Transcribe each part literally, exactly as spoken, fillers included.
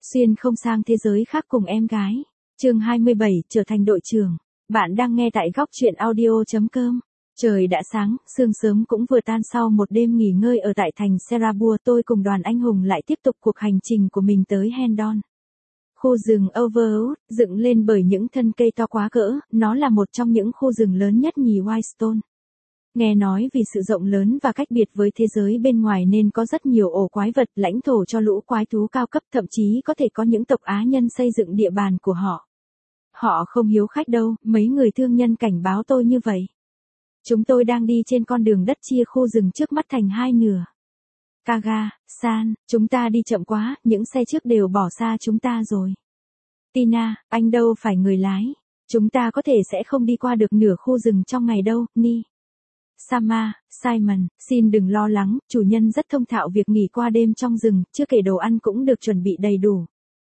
Xuyên không sang thế giới khác cùng em gái. Chương hai mươi bảy, trở thành đội trưởng. Bạn đang nghe tại góc truyện audio chấm com. Trời đã sáng, sương sớm cũng vừa tan sau một đêm nghỉ ngơi ở tại thành Serabua, tôi cùng đoàn anh hùng lại tiếp tục cuộc hành trình của mình tới Hendon. Khu rừng Overwood, dựng lên bởi những thân cây to quá cỡ, nó là một trong những khu rừng lớn nhất nhì Whitestone. Nghe nói vì sự rộng lớn và cách biệt với thế giới bên ngoài nên có rất nhiều ổ quái vật, lãnh thổ cho lũ quái thú cao cấp, thậm chí có thể có những tộc Á nhân xây dựng địa bàn của họ. Họ không hiếu khách đâu, mấy người thương nhân cảnh báo tôi như vậy. Chúng tôi đang đi trên con đường đất chia khu rừng trước mắt thành hai nửa. Kaga, San, chúng ta đi chậm quá, những xe trước đều bỏ xa chúng ta rồi. Tina, anh đâu phải người lái. Chúng ta có thể sẽ không đi qua được nửa khu rừng trong ngày đâu, Ni. Sama, Simon, xin đừng lo lắng, chủ nhân rất thông thạo việc nghỉ qua đêm trong rừng, chưa kể đồ ăn cũng được chuẩn bị đầy đủ.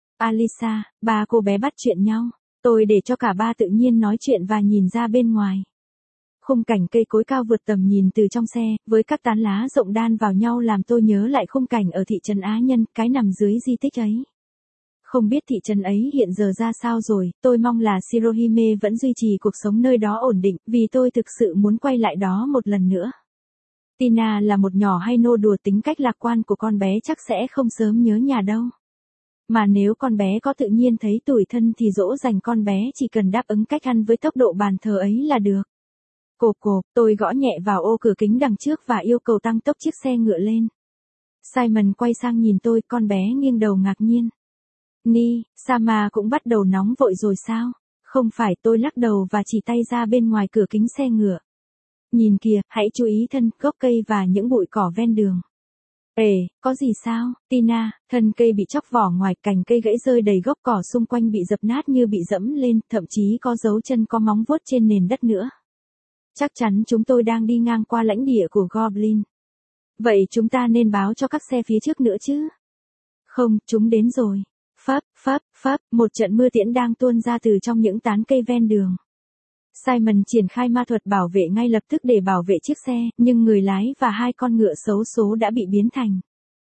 Alisa, ba cô bé bắt chuyện nhau. Tôi để cho cả ba tự nhiên nói chuyện và nhìn ra bên ngoài. Khung cảnh cây cối cao vượt tầm nhìn từ trong xe, với các tán lá rộng đan vào nhau làm tôi nhớ lại khung cảnh ở thị trấn Á Nhân, cái nằm dưới di tích ấy. Không biết thị trấn ấy hiện giờ ra sao rồi, tôi mong là Shirohime vẫn duy trì cuộc sống nơi đó ổn định, vì tôi thực sự muốn quay lại đó một lần nữa. Tina là một nhỏ hay nô đùa, tính cách lạc quan của con bé chắc sẽ không sớm nhớ nhà đâu. Mà nếu con bé có tự nhiên thấy tủi thân thì dỗ dành con bé chỉ cần đáp ứng cách ăn với tốc độ bàn thờ ấy là được. Cộp cộp, tôi gõ nhẹ vào ô cửa kính đằng trước và yêu cầu tăng tốc chiếc xe ngựa lên. Simon quay sang nhìn tôi, con bé nghiêng đầu ngạc nhiên. Ni, Sama cũng bắt đầu nóng vội rồi sao? Không phải, tôi lắc đầu và chỉ tay ra bên ngoài cửa kính xe ngựa. Nhìn kìa, hãy chú ý thân, gốc cây và những bụi cỏ ven đường. Ê, có gì sao, Tina? Thân cây bị chóc vỏ ngoài, cành cây gãy rơi đầy gốc cỏ xung quanh bị dập nát như bị dẫm lên, thậm chí có dấu chân có móng vuốt trên nền đất nữa. Chắc chắn chúng tôi đang đi ngang qua lãnh địa của Goblin. Vậy chúng ta nên báo cho các xe phía trước nữa chứ? Không, chúng đến rồi. Phấp, phấp, phấp, một trận mưa tiễn đang tuôn ra từ trong những tán cây ven đường. Simon triển khai ma thuật bảo vệ ngay lập tức để bảo vệ chiếc xe, nhưng người lái và hai con ngựa xấu số đã bị biến thành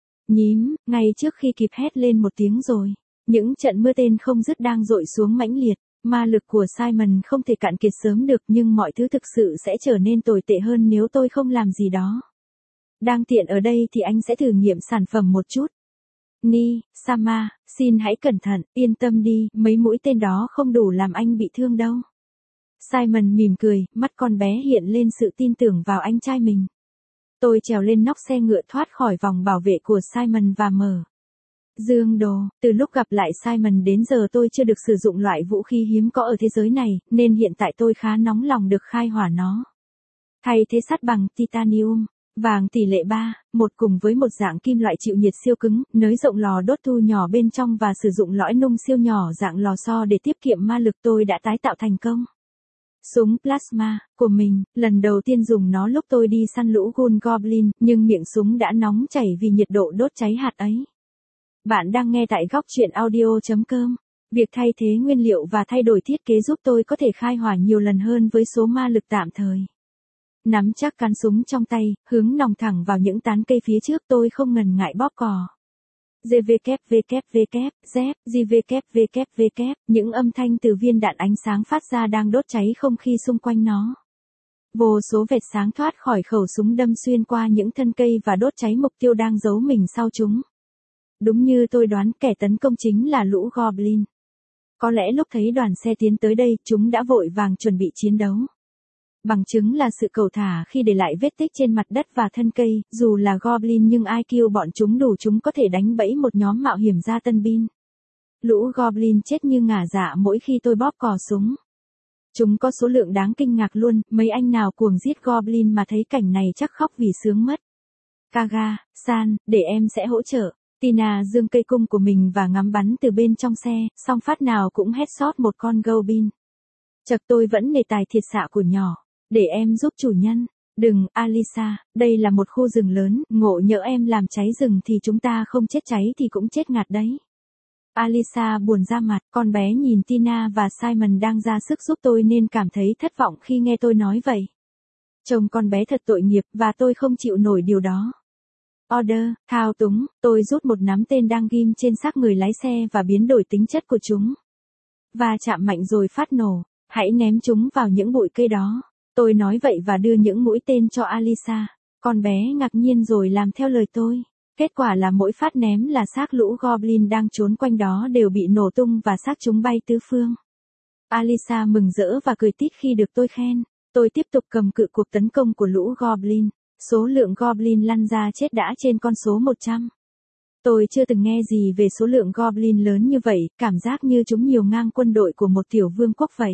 nhím, ngay trước khi kịp hét lên một tiếng rồi. Những trận mưa tên không dứt đang dội xuống mãnh liệt. Ma lực của Simon không thể cạn kiệt sớm được, nhưng mọi thứ thực sự sẽ trở nên tồi tệ hơn nếu tôi không làm gì đó. Đang tiện ở đây thì anh sẽ thử nghiệm sản phẩm một chút. Ni, Sama, xin hãy cẩn thận, yên tâm đi, mấy mũi tên đó không đủ làm anh bị thương đâu. Simon mỉm cười, mắt con bé hiện lên sự tin tưởng vào anh trai mình. Tôi trèo lên nóc xe ngựa thoát khỏi vòng bảo vệ của Simon và mở dương đồ. Từ lúc gặp lại Simon đến giờ tôi chưa được sử dụng loại vũ khí hiếm có ở thế giới này, nên hiện tại tôi khá nóng lòng được khai hỏa nó. Thay thế sắt bằng titanium, vàng tỷ lệ ba, một cùng với một dạng kim loại chịu nhiệt siêu cứng, nới rộng lò đốt thu nhỏ bên trong và sử dụng lõi nung siêu nhỏ dạng lò xo để tiết kiệm ma lực, tôi đã tái tạo thành công súng plasma của mình. Lần đầu tiên dùng nó lúc tôi đi săn lũ Ghoul Goblin, nhưng miệng súng đã nóng chảy vì nhiệt độ đốt cháy hạt ấy. Bạn đang nghe tại góc truyện audio chấm com. Việc thay thế nguyên liệu và thay đổi thiết kế giúp tôi có thể khai hỏa nhiều lần hơn với số ma lực tạm thời. Nắm chắc cán súng trong tay, hướng nòng thẳng vào những tán cây phía trước, tôi không ngần ngại bóp cò. giê vê kép vê kép vê kép, dép, giê vê kép vê kép vê kép, những âm thanh từ viên đạn ánh sáng phát ra đang đốt cháy không khí xung quanh nó. Vô số vệt sáng thoát khỏi khẩu súng đâm xuyên qua những thân cây và đốt cháy mục tiêu đang giấu mình sau chúng. Đúng như tôi đoán, kẻ tấn công chính là lũ Goblin. Có lẽ lúc thấy đoàn xe tiến tới đây, chúng đã vội vàng chuẩn bị chiến đấu. Bằng chứng là sự cầu thả khi để lại vết tích trên mặt đất và thân cây, dù là Goblin nhưng i kiu bọn chúng đủ, chúng có thể đánh bẫy một nhóm mạo hiểm ra tân binh. Lũ Goblin chết như ngả dạ mỗi khi tôi bóp cò súng. Chúng có số lượng đáng kinh ngạc luôn, mấy anh nào cuồng giết Goblin mà thấy cảnh này chắc khóc vì sướng mất. Kaga, San, để em sẽ hỗ trợ. Tina giương cây cung của mình và ngắm bắn từ bên trong xe, song phát nào cũng headshot một con Goblin. Chật, tôi vẫn nề tài thiệt xạ của nhỏ. Để em giúp chủ nhân. Đừng, Alisa, đây là một khu rừng lớn, ngộ nhỡ em làm cháy rừng thì chúng ta không chết cháy thì cũng chết ngạt đấy. Alisa buồn ra mặt, con bé nhìn Tina và Simon đang ra sức giúp tôi nên cảm thấy thất vọng khi nghe tôi nói vậy. Trông con bé thật tội nghiệp và tôi không chịu nổi điều đó. Order, thao túng, tôi rút một nắm tên đang ghim trên xác người lái xe và biến đổi tính chất của chúng. Và chạm mạnh rồi phát nổ, hãy ném chúng vào những bụi cây đó. Tôi nói vậy và đưa những mũi tên cho Alisa. Con bé ngạc nhiên rồi làm theo lời tôi. Kết quả là mỗi phát ném là xác lũ Goblin đang trốn quanh đó đều bị nổ tung và xác chúng bay tứ phương. Alisa mừng rỡ và cười tít khi được tôi khen. Tôi tiếp tục cầm cự cuộc tấn công của lũ Goblin. Số lượng Goblin lăn ra chết đã trên con số một trăm. Tôi chưa từng nghe gì về số lượng Goblin lớn như vậy, cảm giác như chúng nhiều ngang quân đội của một tiểu vương quốc vậy.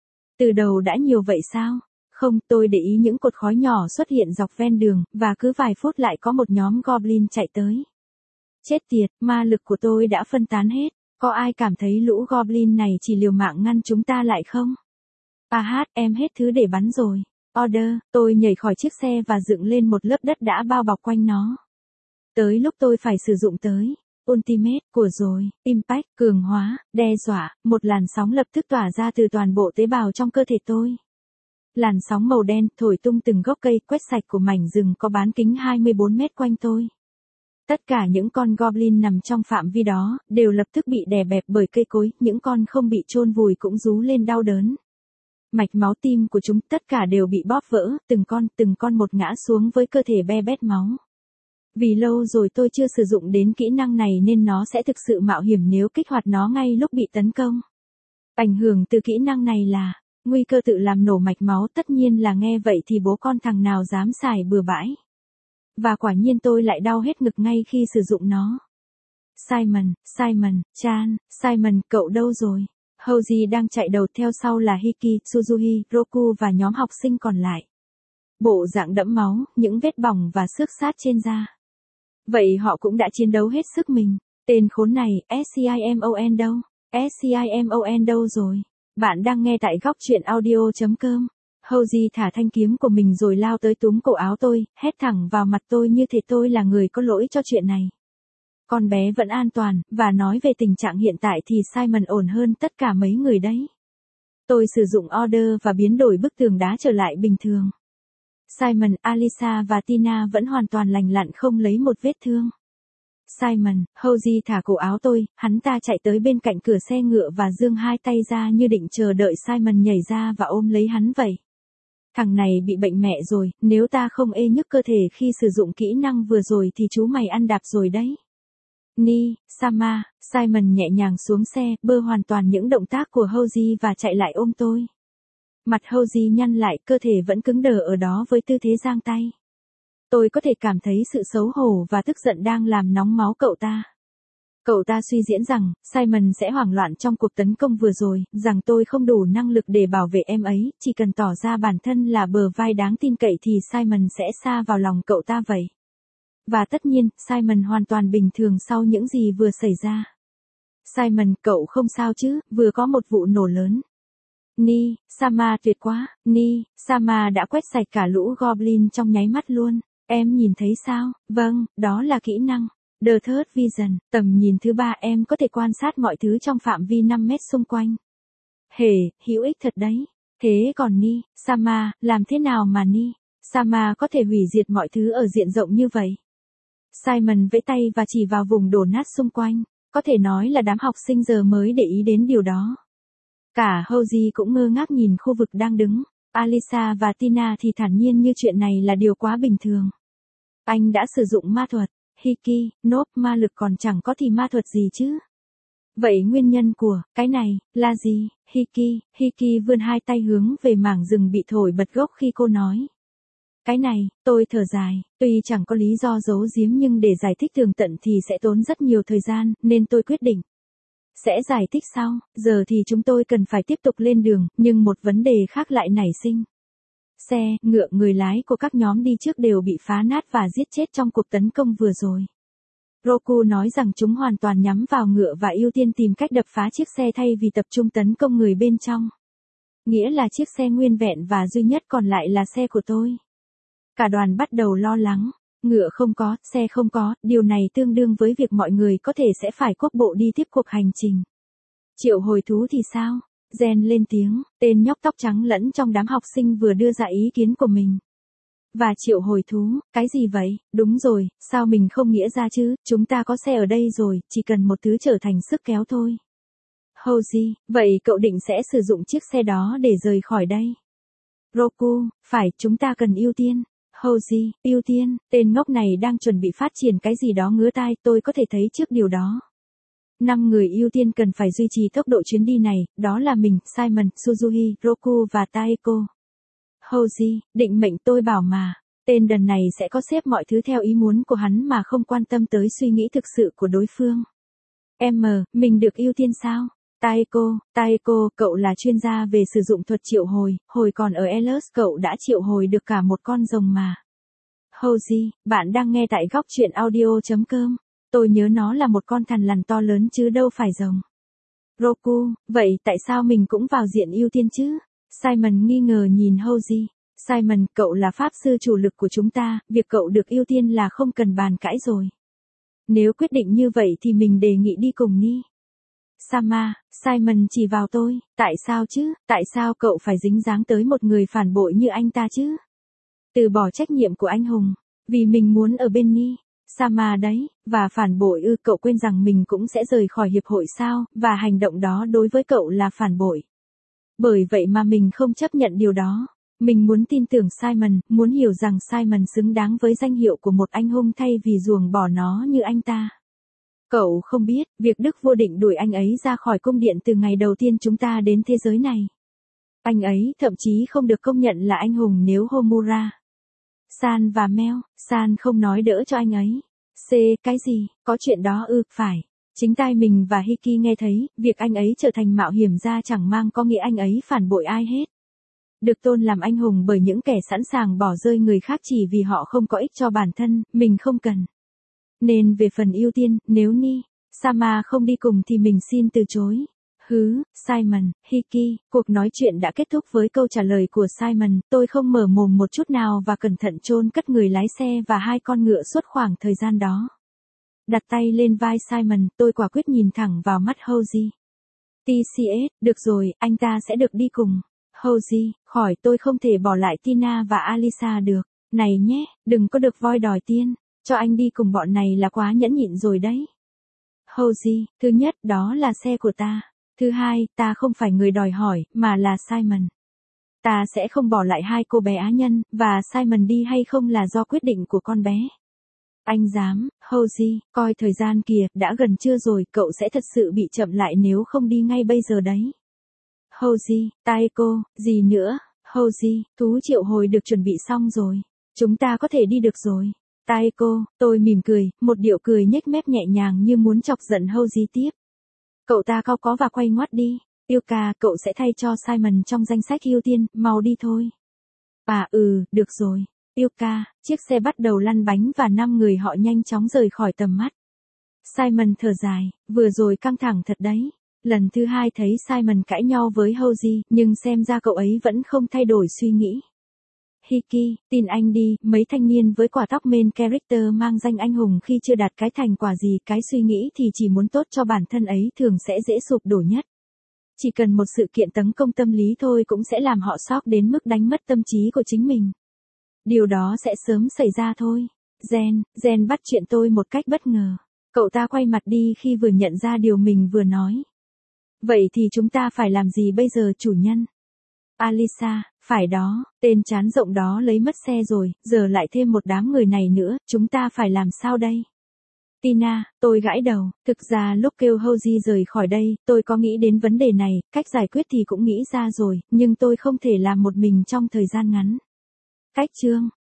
Từ đầu đã nhiều vậy sao? Không, tôi để ý những cột khói nhỏ xuất hiện dọc ven đường, và cứ vài phút lại có một nhóm Goblin chạy tới. Chết tiệt, ma lực của tôi đã phân tán hết. Có ai cảm thấy lũ Goblin này chỉ liều mạng ngăn chúng ta lại không? À hát, em hết thứ để bắn rồi. Order, tôi nhảy khỏi chiếc xe và dựng lên một lớp đất đã bao bọc quanh nó. Tới lúc tôi phải sử dụng tới Ultimate của rồi, Impact, cường hóa, đe dọa, một làn sóng lập tức tỏa ra từ toàn bộ tế bào trong cơ thể tôi. Làn sóng màu đen thổi tung từng gốc cây quét sạch của mảnh rừng có bán kính hai mươi bốn mét quanh tôi. Tất cả những con Goblin nằm trong phạm vi đó, đều lập tức bị đè bẹp bởi cây cối, những con không bị chôn vùi cũng rú lên đau đớn. Mạch máu tim của chúng tất cả đều bị bóp vỡ, từng con, từng con một ngã xuống với cơ thể be bét máu. Vì lâu rồi tôi chưa sử dụng đến kỹ năng này nên nó sẽ thực sự mạo hiểm nếu kích hoạt nó ngay lúc bị tấn công. Ảnh hưởng từ kỹ năng này là nguy cơ tự làm nổ mạch máu, tất nhiên là nghe vậy thì bố con thằng nào dám xài bừa bãi. Và quả nhiên tôi lại đau hết ngực ngay khi sử dụng nó. Simon, Simon, Chan, Simon, cậu đâu rồi? Hoji đang chạy đầu, theo sau là Hiki, Suzuhi, Roku và nhóm học sinh còn lại. Bộ dạng đẫm máu, những vết bỏng và xước sát trên da. Vậy họ cũng đã chiến đấu hết sức mình. Tên khốn này, Simon đâu? Simon đâu rồi? Bạn đang nghe tại góc truyện audio chấm com. Hoji thả thanh kiếm của mình rồi lao tới túm cổ áo tôi, hét thẳng vào mặt tôi như thể tôi là người có lỗi cho chuyện này. Con bé vẫn an toàn, và nói về tình trạng hiện tại thì Simon ổn hơn tất cả mấy người đấy. Tôi sử dụng order và biến đổi bức tường đá trở lại bình thường. Simon, Alisa và Tina vẫn hoàn toàn lành lặn không lấy một vết thương. Simon, Hoji thả cổ áo tôi, hắn ta chạy tới bên cạnh cửa xe ngựa và giương hai tay ra như định chờ đợi Simon nhảy ra và ôm lấy hắn vậy. Thằng này bị bệnh mẹ rồi, nếu ta không ê nhức cơ thể khi sử dụng kỹ năng vừa rồi thì chú mày ăn đạp rồi đấy. Ni, Sama, Simon nhẹ nhàng xuống xe, bơ hoàn toàn những động tác của Hoji và chạy lại ôm tôi. Mặt Hoji nhăn lại, cơ thể vẫn cứng đờ ở đó với tư thế giang tay. Tôi có thể cảm thấy sự xấu hổ và tức giận đang làm nóng máu cậu ta. Cậu ta suy diễn rằng, Simon sẽ hoảng loạn trong cuộc tấn công vừa rồi, rằng tôi không đủ năng lực để bảo vệ em ấy, chỉ cần tỏ ra bản thân là bờ vai đáng tin cậy thì Simon sẽ sa vào lòng cậu ta vậy. Và tất nhiên, Simon hoàn toàn bình thường sau những gì vừa xảy ra. Simon, cậu không sao chứ, vừa có một vụ nổ lớn. Ni, Sama tuyệt quá, Ni, Sama đã quét sạch cả lũ Goblin trong nháy mắt luôn. Em nhìn thấy sao? Vâng, đó là kỹ năng. The Third Vision, tầm nhìn thứ ba, em có thể quan sát mọi thứ trong phạm vi năm mét xung quanh. Hề, hữu ích thật đấy. Thế còn Ni, Sama, làm thế nào mà Ni, Sama có thể hủy diệt mọi thứ ở diện rộng như vậy? Simon vẫy tay và chỉ vào vùng đổ nát xung quanh. Có thể nói là đám học sinh giờ mới để ý đến điều đó. Cả Hoji cũng ngơ ngác nhìn khu vực đang đứng. Alisa và Tina thì thản nhiên như chuyện này là điều quá bình thường. Anh đã sử dụng ma thuật. Hiki, nốt ma lực còn chẳng có thì ma thuật gì chứ? Vậy nguyên nhân của cái này là gì? Hiki, Hiki vươn hai tay hướng về mảng rừng bị thổi bật gốc khi cô nói. Cái này, tôi thở dài, tuy chẳng có lý do giấu giếm nhưng để giải thích tường tận thì sẽ tốn rất nhiều thời gian, nên tôi quyết định sẽ giải thích sau. Giờ thì chúng tôi cần phải tiếp tục lên đường, nhưng một vấn đề khác lại nảy sinh. Xe, ngựa, người lái của các nhóm đi trước đều bị phá nát và giết chết trong cuộc tấn công vừa rồi. Roku nói rằng chúng hoàn toàn nhắm vào ngựa và ưu tiên tìm cách đập phá chiếc xe thay vì tập trung tấn công người bên trong. Nghĩa là chiếc xe nguyên vẹn và duy nhất còn lại là xe của tôi. Cả đoàn bắt đầu lo lắng. Ngựa không có, xe không có, điều này tương đương với việc mọi người có thể sẽ phải quốc bộ đi tiếp cuộc hành trình. Triệu hồi thú thì sao? Jen lên tiếng, tên nhóc tóc trắng lẫn trong đám học sinh vừa đưa ra ý kiến của mình. Và triệu hồi thú, cái gì vậy? Đúng rồi, sao mình không nghĩa ra chứ, chúng ta có xe ở đây rồi, chỉ cần một thứ trở thành sức kéo thôi. Hoji, vậy cậu định sẽ sử dụng chiếc xe đó để rời khỏi đây? Roku, phải, chúng ta cần ưu tiên. Hoji, ưu tiên, tên ngốc này đang chuẩn bị phát triển cái gì đó ngứa tai, tôi có thể thấy trước điều đó. Năm người ưu tiên cần phải duy trì tốc độ chuyến đi này, đó là mình, Simon, Suzuki, Roku và Taeko. Hoji, định mệnh tôi bảo mà. Tên đần này sẽ có xếp mọi thứ theo ý muốn của hắn mà không quan tâm tới suy nghĩ thực sự của đối phương. Em, mình được ưu tiên sao? Taeko, Taeko, cậu là chuyên gia về sử dụng thuật triệu hồi, hồi còn ở Elos cậu đã triệu hồi được cả một con rồng mà. Hoji, bạn đang nghe tại góc truyện audio chấm com. Tôi nhớ nó là một con thằn lằn to lớn chứ đâu phải rồng. Roku, vậy tại sao mình cũng vào diện ưu tiên chứ? Simon nghi ngờ nhìn Hoji. Simon, cậu là pháp sư chủ lực của chúng ta, việc cậu được ưu tiên là không cần bàn cãi rồi. Nếu quyết định như vậy thì mình đề nghị đi cùng Ni. Sama, Simon chỉ vào tôi, tại sao chứ, tại sao cậu phải dính dáng tới một người phản bội như anh ta chứ? Từ bỏ trách nhiệm của anh hùng, vì mình muốn ở bên Ni. Sama đấy, và phản bội ư, cậu quên rằng mình cũng sẽ rời khỏi hiệp hội sao, và hành động đó đối với cậu là phản bội. Bởi vậy mà mình không chấp nhận điều đó. Mình muốn tin tưởng Simon, muốn hiểu rằng Simon xứng đáng với danh hiệu của một anh hùng thay vì ruồng bỏ nó như anh ta. Cậu không biết, việc Đức Vô Định đuổi anh ấy ra khỏi cung điện từ ngày đầu tiên chúng ta đến thế giới này. Anh ấy thậm chí không được công nhận là anh hùng nếu Homura. San và Mel, San không nói đỡ cho anh ấy. C, cái gì, có chuyện đó ư, phải. Chính tai mình và Hiki nghe thấy, việc anh ấy trở thành mạo hiểm gia chẳng mang có nghĩa anh ấy phản bội ai hết. Được tôn làm anh hùng bởi những kẻ sẵn sàng bỏ rơi người khác chỉ vì họ không có ích cho bản thân, mình không cần. Nên về phần ưu tiên, nếu Ni, Sama không đi cùng thì mình xin từ chối. Hứ, Simon, Hiki, cuộc nói chuyện đã kết thúc với câu trả lời của Simon, tôi không mở mồm một chút nào và cẩn thận chôn cất người lái xe và hai con ngựa suốt khoảng thời gian đó. Đặt tay lên vai Simon, tôi quả quyết nhìn thẳng vào mắt Hoji. tê xê ét, được rồi, anh ta sẽ được đi cùng. Hoji, khỏi, tôi không thể bỏ lại Tina và Alisa được. Này nhé, đừng có được voi đòi tiên, cho anh đi cùng bọn này là quá nhẫn nhịn rồi đấy. Hoji, thứ nhất, đó là xe của ta. Thứ hai, ta không phải người đòi hỏi, mà là Simon. Ta sẽ không bỏ lại hai cô bé á nhân, và Simon đi hay không là do quyết định của con bé. Anh dám, Hoji, coi thời gian kìa, đã gần trưa rồi, cậu sẽ thật sự bị chậm lại nếu không đi ngay bây giờ đấy. Hoji, Taeko, gì nữa? Hoji, thú triệu hồi được chuẩn bị xong rồi. Chúng ta có thể đi được rồi. Taeko, tôi mỉm cười, một điệu cười nhếch mép nhẹ nhàng như muốn chọc giận Hoji tiếp. Cậu ta cau có và quay ngoắt đi. Yuka, cậu sẽ thay cho Simon trong danh sách ưu tiên, mau đi thôi. À ừ, được rồi. Yuka, chiếc xe bắt đầu lăn bánh và năm người họ nhanh chóng rời khỏi tầm mắt. Simon thở dài, vừa rồi căng thẳng thật đấy. Lần thứ hai thấy Simon cãi nhau với Hoji, nhưng xem ra cậu ấy vẫn không thay đổi suy nghĩ. Hiki, tin anh đi, mấy thanh niên với quả tóc main character mang danh anh hùng khi chưa đạt cái thành quả gì, cái suy nghĩ thì chỉ muốn tốt cho bản thân ấy thường sẽ dễ sụp đổ nhất. Chỉ cần một sự kiện tấn công tâm lý thôi cũng sẽ làm họ sốc đến mức đánh mất tâm trí của chính mình. Điều đó sẽ sớm xảy ra thôi. Jen, Jen bắt chuyện tôi một cách bất ngờ. Cậu ta quay mặt đi khi vừa nhận ra điều mình vừa nói. Vậy thì chúng ta phải làm gì bây giờ chủ nhân? Alisa, phải đó, tên chán rộng đó lấy mất xe rồi, giờ lại thêm một đám người này nữa, chúng ta phải làm sao đây? Tina, tôi gãi đầu, thực ra lúc kêu Hoji rời khỏi đây, tôi có nghĩ đến vấn đề này, cách giải quyết thì cũng nghĩ ra rồi, nhưng tôi không thể làm một mình trong thời gian ngắn. Cách chương